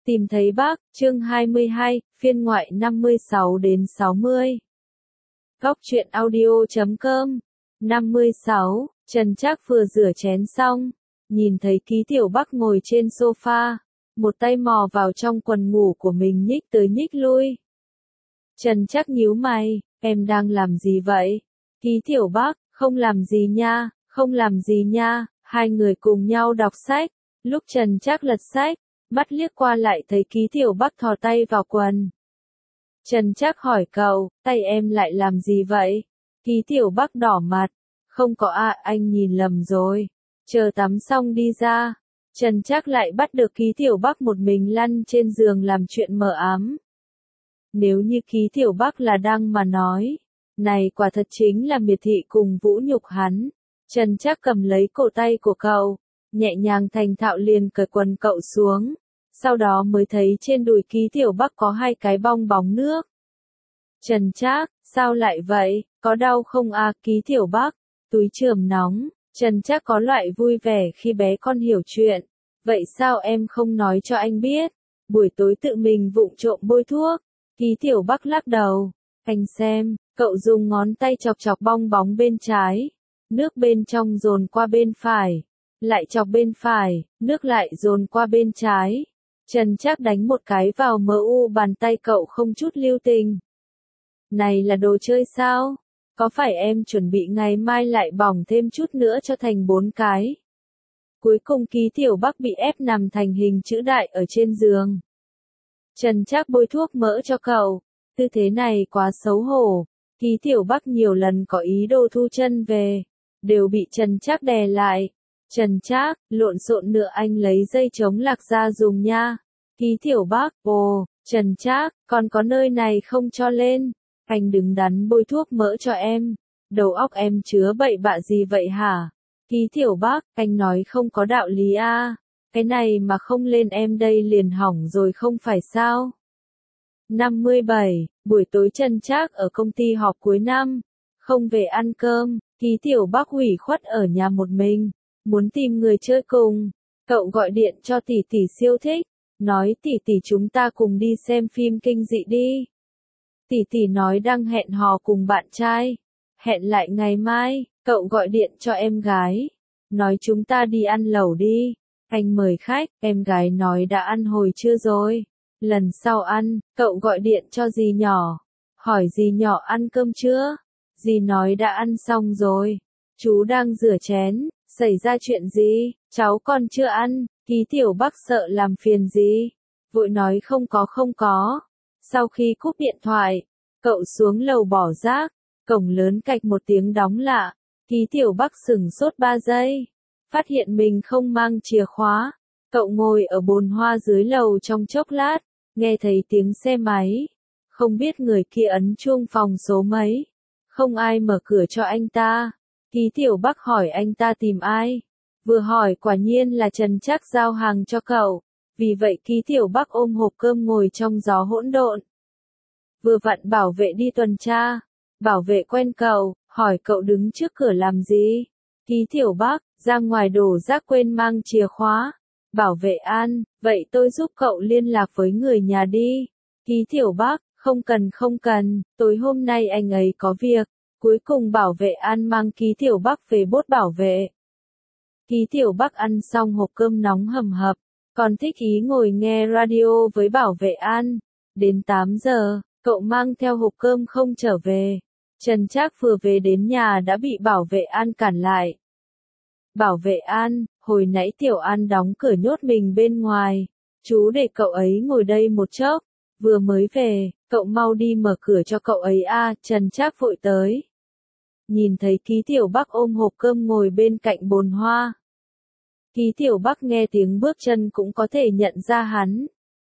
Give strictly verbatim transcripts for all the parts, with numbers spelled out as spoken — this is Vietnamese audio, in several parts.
Tìm thấy bác, chương hai mươi hai, phiên ngoại năm mươi sáu đến sáu mươi. Góc truyện audio chấm com. năm mươi sáu, Trần Trác vừa rửa chén xong, nhìn thấy Ký Tiểu Bắc ngồi trên sofa, một tay mò vào trong quần ngủ của mình nhích tới nhích lui. Trần Trác nhíu mày, em đang làm gì vậy? Ký Tiểu Bắc, không làm gì nha, không làm gì nha. Hai người cùng nhau đọc sách, lúc Trần Trác lật sách, mắt liếc qua lại thấy Ký Tiểu Bắc thò tay vào quần. Trần Trác hỏi cậu, tay em lại làm gì vậy? Ký Tiểu Bắc đỏ mặt, không có à, anh nhìn lầm rồi. Chờ tắm xong đi ra, Trần Trác lại bắt được Ký Tiểu Bắc một mình lăn trên giường làm chuyện mờ ám. Nếu như Ký Tiểu Bắc là đang mà nói, này quả thật chính là miệt thị cùng vũ nhục hắn. Trần Trác cầm lấy cổ tay của cậu, nhẹ nhàng thành thạo liền cởi quần cậu xuống, sau đó mới thấy trên đùi Ký Tiểu Bắc có hai cái bong bóng nước. Trần Trác, sao lại vậy, có đau không à? Ký Tiểu Bắc, túi chườm nóng. Trần Trác có loại vui vẻ khi bé con hiểu chuyện. Vậy sao em không nói cho anh biết? Buổi tối tự mình vụng trộm bôi thuốc. Ký Tiểu Bắc lắc đầu. Anh xem, cậu dùng ngón tay chọc chọc bong bóng bên trái. Nước bên trong dồn qua bên phải. Lại chọc bên phải, nước lại dồn qua bên trái. Trần Trác đánh một cái vào mờ u bàn tay cậu không chút lưu tình. Này là đồ chơi sao? Có phải em chuẩn bị ngày mai lại bỏng thêm chút nữa cho thành bốn cái? Cuối cùng Ký Tiểu Bắc bị ép nằm thành hình chữ đại ở trên giường. Trần Trác bôi thuốc mỡ cho cậu. Tư thế này quá xấu hổ. Ký Tiểu Bắc nhiều lần có ý đồ thu chân về, đều bị Trần Trác đè lại. Trần Trác, lộn xộn nữa anh lấy dây chống lạc ra dùng nha. Ký Tiểu Bắc, ồ, Trần Trác, còn có nơi này không cho lên. Anh đứng đắn bôi thuốc mỡ cho em. Đầu óc em chứa bậy bạ gì vậy hả? Ký Tiểu Bắc, anh nói không có đạo lý à. Cái này mà không lên em đây liền hỏng rồi không phải sao? năm mươi bảy, buổi tối Trần Trác ở công ty họp cuối năm. Không về ăn cơm, Ký Tiểu Bắc ủy khuất ở nhà một mình. Muốn tìm người chơi cùng. Cậu gọi điện cho tỷ tỷ siêu thích. Nói tỷ tỷ chúng ta cùng đi xem phim kinh dị đi. Tỷ tỷ nói đang hẹn hò cùng bạn trai. Hẹn lại ngày mai, cậu gọi điện cho em gái. Nói chúng ta đi ăn lẩu đi. Anh mời khách, em gái nói đã ăn hồi chưa rồi. Lần sau ăn, cậu gọi điện cho dì nhỏ. Hỏi dì nhỏ ăn cơm chưa? Dì nói đã ăn xong rồi. Chú đang rửa chén, xảy ra chuyện gì? Cháu còn chưa ăn. Ký Tiểu Bắc sợ làm phiền gì? Vội nói không có không có. Sau khi cúp điện thoại, cậu xuống lầu bỏ rác, cổng lớn cạch một tiếng đóng lạ. Ký Tiểu Bắc sửng sốt ba giây, phát hiện mình không mang chìa khóa. Cậu ngồi ở bồn hoa dưới lầu trong chốc lát, nghe thấy tiếng xe máy. Không biết người kia ấn chuông phòng số mấy. Không ai mở cửa cho anh ta. Ký Tiểu Bắc hỏi anh ta tìm ai. Vừa hỏi quả nhiên là Trần Trác giao hàng cho cậu. Vì vậy Ký Tiểu Bắc ôm hộp cơm ngồi trong gió hỗn độn. Vừa vặn bảo vệ đi tuần tra. Bảo vệ quen cậu, hỏi cậu đứng trước cửa làm gì? Ký Tiểu Bắc, ra ngoài đổ rác quên mang chìa khóa. Bảo vệ an, vậy tôi giúp cậu liên lạc với người nhà đi. Ký Tiểu Bắc, không cần không cần, tối hôm nay anh ấy có việc. Cuối cùng bảo vệ an mang Ký Tiểu Bắc về bốt bảo vệ. Ký Tiểu Bắc ăn xong hộp cơm nóng hầm hập, còn thích ý ngồi nghe radio với bảo vệ an. Đến tám giờ, cậu mang theo hộp cơm không trở về. Trần Trác vừa về đến nhà đã bị bảo vệ an cản lại. Bảo vệ an, hồi nãy Tiểu An đóng cửa nhốt mình bên ngoài. Chú để cậu ấy ngồi đây một chốc. Vừa mới về, cậu mau đi mở cửa cho cậu ấy a. À, Trần Trác vội tới. Nhìn thấy Ký Tiểu Bắc ôm hộp cơm ngồi bên cạnh bồn hoa. Ký Tiểu Bắc nghe tiếng bước chân cũng có thể nhận ra hắn.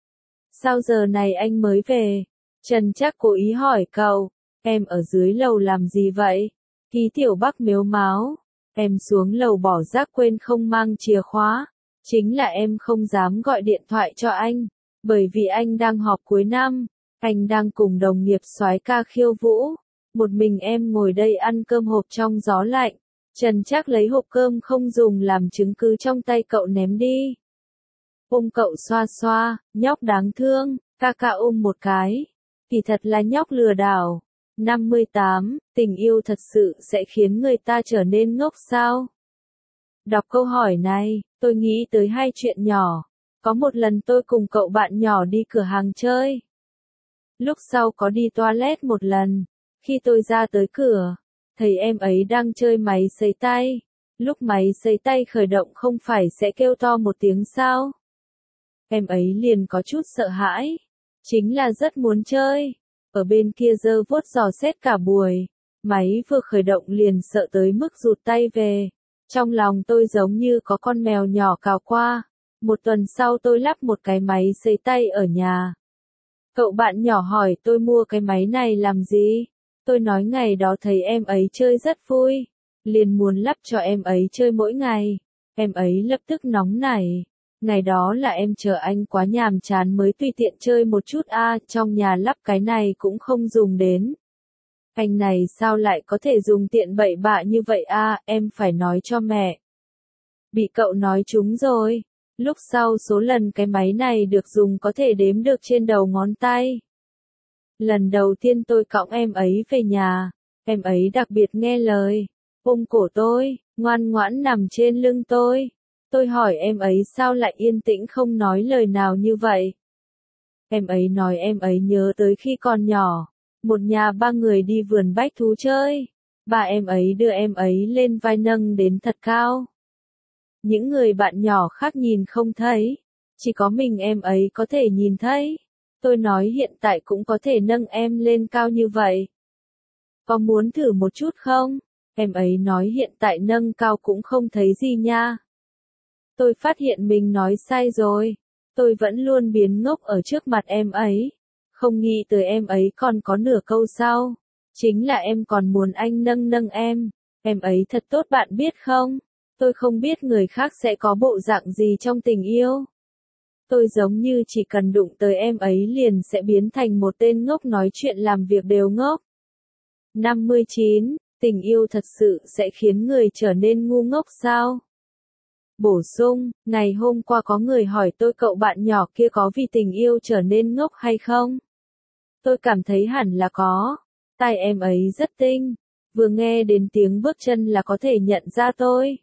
Sao giờ này anh mới về? Trần Trác cố ý hỏi cậu, em ở dưới lầu làm gì vậy? Ký Tiểu Bắc mếu máo, em xuống lầu bỏ rác quên không mang chìa khóa. Chính là em không dám gọi điện thoại cho anh, bởi vì anh đang họp cuối năm, anh đang cùng đồng nghiệp soái ca khiêu vũ. Một mình em ngồi đây ăn cơm hộp trong gió lạnh. Trần Trác lấy hộp cơm không dùng làm chứng cứ trong tay cậu ném đi. Ôm cậu xoa xoa, nhóc đáng thương, ca ca ôm một cái. Kỳ thật là nhóc lừa đảo. năm mươi tám, tình yêu thật sự sẽ khiến người ta trở nên ngốc sao? Đọc câu hỏi này, tôi nghĩ tới hai chuyện nhỏ. Có một lần tôi cùng cậu bạn nhỏ đi cửa hàng chơi. Lúc sau có đi toilet một lần. Khi tôi ra tới cửa, thấy em ấy đang chơi máy sấy tay. Lúc máy sấy tay khởi động không phải sẽ kêu to một tiếng sao? Em ấy liền có chút sợ hãi. Chính là rất muốn chơi. Ở bên kia giơ vuốt dò xét cả buổi. Máy vừa khởi động liền sợ tới mức rụt tay về. Trong lòng tôi giống như có con mèo nhỏ cào qua. Một tuần sau tôi lắp một cái máy sấy tay ở nhà. Cậu bạn nhỏ hỏi tôi mua cái máy này làm gì? Tôi nói ngày đó thấy em ấy chơi rất vui. Liền muốn lắp cho em ấy chơi mỗi ngày. Em ấy lập tức nóng nảy. Ngày đó là em chờ anh quá nhàm chán mới tùy tiện chơi một chút a, à, trong nhà lắp cái này cũng không dùng đến. Anh này sao lại có thể dùng tiện bậy bạ như vậy a, à, em phải nói cho mẹ. Bị cậu nói trúng rồi. Lúc sau số lần cái máy này được dùng có thể đếm được trên đầu ngón tay. Lần đầu tiên tôi cõng em ấy về nhà, em ấy đặc biệt nghe lời, ôm cổ tôi, ngoan ngoãn nằm trên lưng tôi. Tôi hỏi em ấy sao lại yên tĩnh không nói lời nào như vậy. Em ấy nói em ấy nhớ tới khi còn nhỏ, một nhà ba người đi vườn bách thú chơi, ba em ấy đưa em ấy lên vai nâng đến thật cao. Những người bạn nhỏ khác nhìn không thấy, chỉ có mình em ấy có thể nhìn thấy. Tôi nói hiện tại cũng có thể nâng em lên cao như vậy. Có muốn thử một chút không? Em ấy nói hiện tại nâng cao cũng không thấy gì nha. Tôi phát hiện mình nói sai rồi. Tôi vẫn luôn biến ngốc ở trước mặt em ấy. Không nghĩ tới em ấy còn có nửa câu sau. Chính là em còn muốn anh nâng nâng em. Em ấy thật tốt bạn biết không? Tôi không biết người khác sẽ có bộ dạng gì trong tình yêu. Tôi giống như chỉ cần đụng tới em ấy liền sẽ biến thành một tên ngốc nói chuyện làm việc đều ngốc. năm mươi chín, tình yêu thật sự sẽ khiến người trở nên ngu ngốc sao? Bổ sung, ngày hôm qua có người hỏi tôi cậu bạn nhỏ kia có vì tình yêu trở nên ngốc hay không? Tôi cảm thấy hẳn là có. Tai em ấy rất tinh. Vừa nghe đến tiếng bước chân là có thể nhận ra tôi.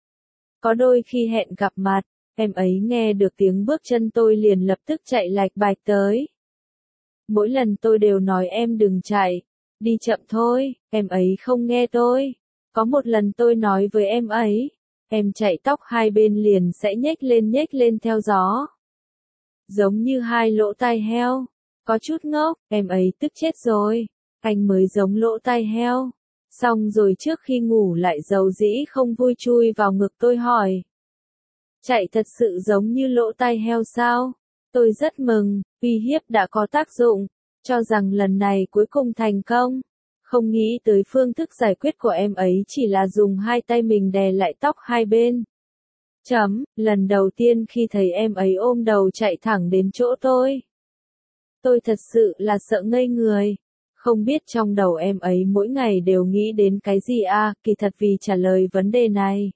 Có đôi khi hẹn gặp mặt, em ấy nghe được tiếng bước chân tôi liền lập tức chạy lạch bạch tới. Mỗi lần tôi đều nói em đừng chạy, đi chậm thôi, em ấy không nghe tôi. Có một lần tôi nói với em ấy, em chạy tóc hai bên liền sẽ nhếch lên nhếch lên theo gió. Giống như hai lỗ tai heo. Có chút ngốc, em ấy tức chết rồi. Anh mới giống lỗ tai heo. Xong rồi trước khi ngủ lại dầu dĩ không vui chui vào ngực tôi hỏi. Chạy thật sự giống như lỗ tai heo sao? Tôi rất mừng, uy hiếp đã có tác dụng. Cho rằng lần này cuối cùng thành công. Không nghĩ tới phương thức giải quyết của em ấy chỉ là dùng hai tay mình đè lại tóc hai bên. Chấm, lần đầu tiên khi thấy em ấy ôm đầu chạy thẳng đến chỗ tôi. Tôi thật sự là sợ ngây người. Không biết trong đầu em ấy mỗi ngày đều nghĩ đến cái gì à, kỳ thật vì trả lời vấn đề này.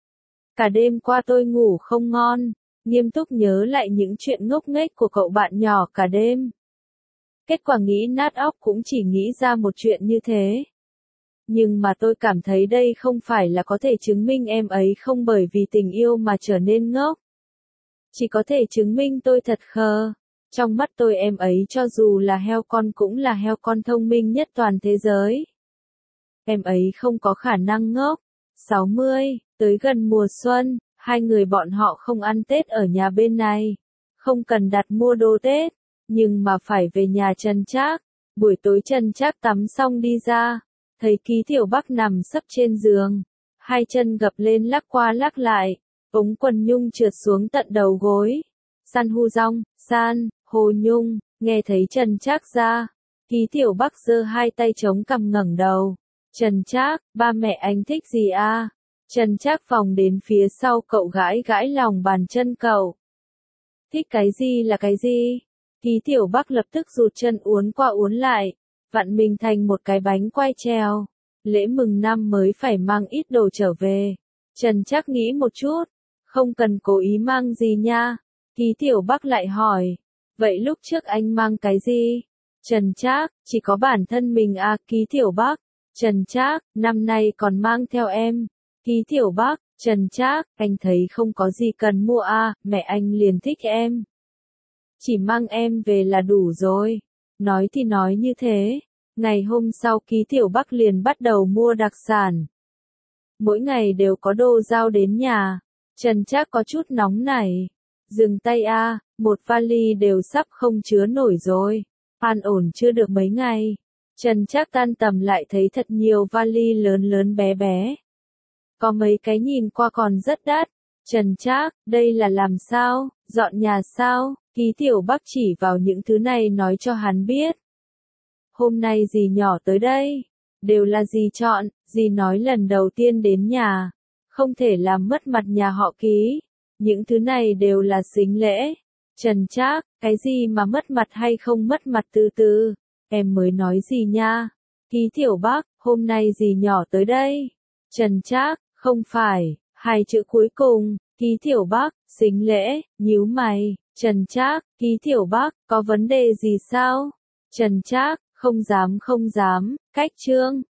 Cả đêm qua tôi ngủ không ngon, nghiêm túc nhớ lại những chuyện ngốc nghếch của cậu bạn nhỏ cả đêm. Kết quả nghĩ nát óc cũng chỉ nghĩ ra một chuyện như thế. Nhưng mà tôi cảm thấy đây không phải là có thể chứng minh em ấy không bởi vì tình yêu mà trở nên ngốc. Chỉ có thể chứng minh tôi thật khờ. Trong mắt tôi em ấy cho dù là heo con cũng là heo con thông minh nhất toàn thế giới. Em ấy không có khả năng ngốc. sáu mươi, tới gần mùa xuân, hai người bọn họ không ăn Tết ở nhà bên này. Không cần đặt mua đồ Tết, nhưng mà phải về nhà Trần Trác. Buổi tối Trần Trác tắm xong đi ra, thấy Ký Tiểu Bắc nằm sấp trên giường. Hai chân gập lên lắc qua lắc lại, ống quần nhung trượt xuống tận đầu gối. San hu rong, san, hồ nhung, nghe thấy Trần Trác ra. Ký Tiểu Bắc giơ hai tay chống cằm ngẩng đầu. Trần Trác, ba mẹ anh thích gì à? Trần Trác vòng đến phía sau cậu gãi gãi lòng bàn chân cậu. Thích cái gì là cái gì? Ký Tiểu Bắc lập tức rụt chân uốn qua uốn lại, vặn mình thành một cái bánh quai treo. Lễ mừng năm mới phải mang ít đồ trở về. Trần Trác nghĩ một chút, không cần cố ý mang gì nha. Ký Tiểu Bắc lại hỏi. Vậy lúc trước anh mang cái gì? Trần Trác, chỉ có bản thân mình à. Ký Tiểu Bắc. Trần Trác, năm nay còn mang theo em. Ký Tiểu Bắc. Trần Trác, anh thấy không có gì cần mua à, mẹ anh liền thích em. Chỉ mang em về là đủ rồi. Nói thì nói như thế. Ngày hôm sau Ký Tiểu Bắc liền bắt đầu mua đặc sản. Mỗi ngày đều có đồ giao đến nhà. Trần Trác có chút nóng nảy. Dừng tay a, một vali đều sắp không chứa nổi rồi. An ổn chưa được mấy ngày. Trần Trác tan tầm lại thấy thật nhiều vali lớn lớn bé bé. Có mấy cái nhìn qua còn rất đắt. Trần Trác, đây là làm sao, dọn nhà sao? Ký Tiểu Bắc chỉ vào những thứ này nói cho hắn biết. Hôm nay dì nhỏ tới đây. Đều là dì chọn, dì nói lần đầu tiên đến nhà. Không thể làm mất mặt nhà họ Ký. Những thứ này đều là sính lễ. Trần Trác, cái gì mà mất mặt hay không mất mặt từ từ. Em mới nói gì nha. Ký Tiểu Bắc, hôm nay dì nhỏ tới đây. Trần Trác, không phải, hai chữ cuối cùng. Ký Tiểu Bắc, sính lễ, nhíu mày. Trần Trác, Ký Tiểu Bắc, có vấn đề gì sao? Trần Trác, không dám không dám, cách chương.